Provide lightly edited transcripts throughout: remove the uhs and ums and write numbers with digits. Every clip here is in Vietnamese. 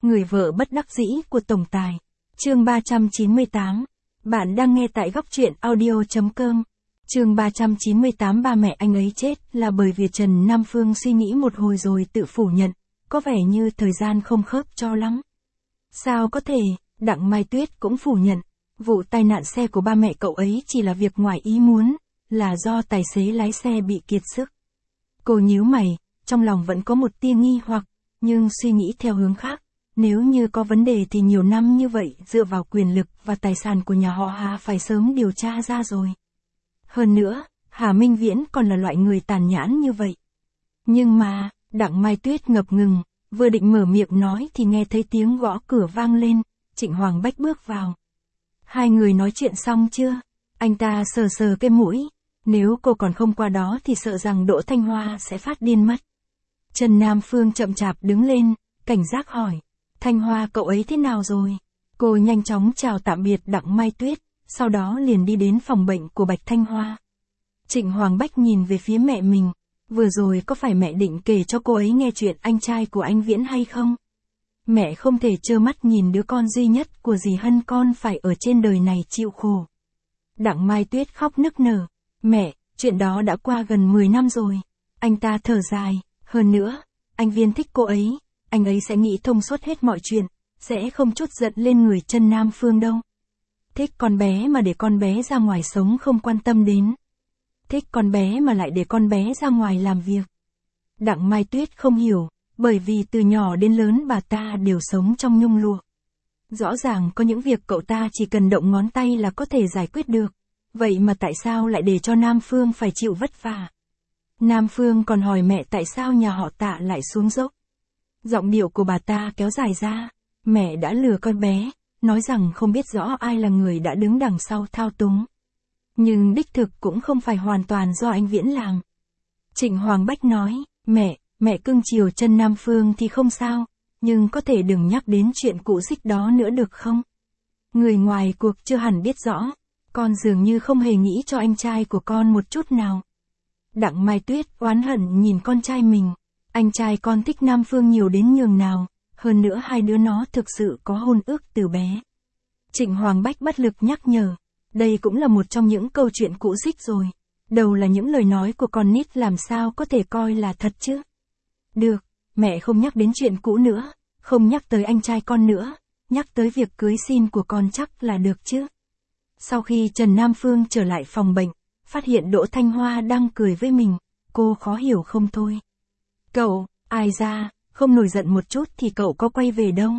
Người vợ bất đắc dĩ của tổng tài. Chương 398. Bạn đang nghe tại góc truyện audio.com. Chương 398. Ba mẹ anh ấy chết là bởi vì Trần Nam Phương suy nghĩ một hồi rồi tự phủ nhận, có vẻ như thời gian không khớp cho lắm. Sao có thể, Đặng Mai Tuyết cũng phủ nhận, vụ tai nạn xe của ba mẹ cậu ấy chỉ là việc ngoài ý muốn, là do tài xế lái xe bị kiệt sức. Cô nhíu mày, trong lòng vẫn có một tia nghi hoặc, nhưng suy nghĩ theo hướng khác. Nếu như có vấn đề thì nhiều năm như vậy dựa vào quyền lực và tài sản của nhà họ Hà phải sớm điều tra ra rồi. Hơn nữa, Hà Minh Viễn còn là loại người tàn nhẫn như vậy. Nhưng mà, Đặng Mai Tuyết ngập ngừng, vừa định mở miệng nói thì nghe thấy tiếng gõ cửa vang lên, Trịnh Hoàng Bách bước vào. Hai người nói chuyện xong chưa? Anh ta sờ sờ cái mũi, nếu cô còn không qua đó thì sợ rằng Đỗ Thanh Hoa sẽ phát điên mất. Trần Nam Phương chậm chạp đứng lên, cảnh giác hỏi. Thanh Hoa cậu ấy thế nào rồi? Cô nhanh chóng chào tạm biệt Đặng Mai Tuyết, sau đó liền đi đến phòng bệnh của Bạch Thanh Hoa. Trịnh Hoàng Bách nhìn về phía mẹ mình, vừa rồi có phải mẹ định kể cho cô ấy nghe chuyện anh trai của anh Viễn hay không? Mẹ không thể trơ mắt nhìn đứa con duy nhất của dì Hân con phải ở trên đời này chịu khổ. Đặng Mai Tuyết khóc nức nở, mẹ, chuyện đó đã qua gần 10 năm rồi. Anh ta thở dài, hơn nữa, anh Viên thích cô ấy. Anh ấy sẽ nghĩ thông suốt hết mọi chuyện, sẽ không chút giận lên người Trần Nam Phương đâu. Thích con bé mà để con bé ra ngoài sống không quan tâm đến. Thích con bé mà lại để con bé ra ngoài làm việc. Đặng Mai Tuyết không hiểu, bởi vì từ nhỏ đến lớn bà ta đều sống trong nhung lụa. Rõ ràng có những việc cậu ta chỉ cần động ngón tay là có thể giải quyết được. Vậy mà tại sao lại để cho Nam Phương phải chịu vất vả? Nam Phương còn hỏi mẹ tại sao nhà họ Tạ lại xuống dốc. Giọng điệu của bà ta kéo dài ra, mẹ đã lừa con bé, nói rằng không biết rõ ai là người đã đứng đằng sau thao túng. Nhưng đích thực cũng không phải hoàn toàn do anh Viễn làm. Trịnh Hoàng Bách nói, mẹ cưng chiều Trần Nam Phương thì không sao, nhưng có thể đừng nhắc đến chuyện cũ xích đó nữa được không? Người ngoài cuộc chưa hẳn biết rõ, con dường như không hề nghĩ cho anh trai của con một chút nào. Đặng Mai Tuyết oán hận nhìn con trai mình. Anh trai con thích Nam Phương nhiều đến nhường nào, hơn nữa hai đứa nó thực sự có hôn ước từ bé. Trịnh Hoàng Bách bất lực nhắc nhở, đây cũng là một trong những câu chuyện cũ xích rồi. Đầu là những lời nói của con nít làm sao có thể coi là thật chứ. Được, mẹ không nhắc đến chuyện cũ nữa, không nhắc tới anh trai con nữa, nhắc tới việc cưới xin của con chắc là được chứ. Sau khi Trần Nam Phương trở lại phòng bệnh, phát hiện Đỗ Thanh Hoa đang cười với mình, cô khó hiểu không thôi. Cậu, ai ra, không nổi giận một chút thì cậu có quay về đâu.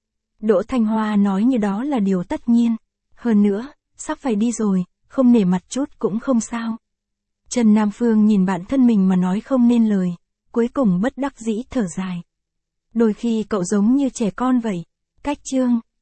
Đỗ Thanh Hoa nói như đó là điều tất nhiên. Hơn nữa, sắp phải đi rồi, không nể mặt chút cũng không sao. Trần Nam Phương nhìn bản thân mình mà nói không nên lời, cuối cùng bất đắc dĩ thở dài. Đôi khi cậu giống như trẻ con vậy. Cách chương,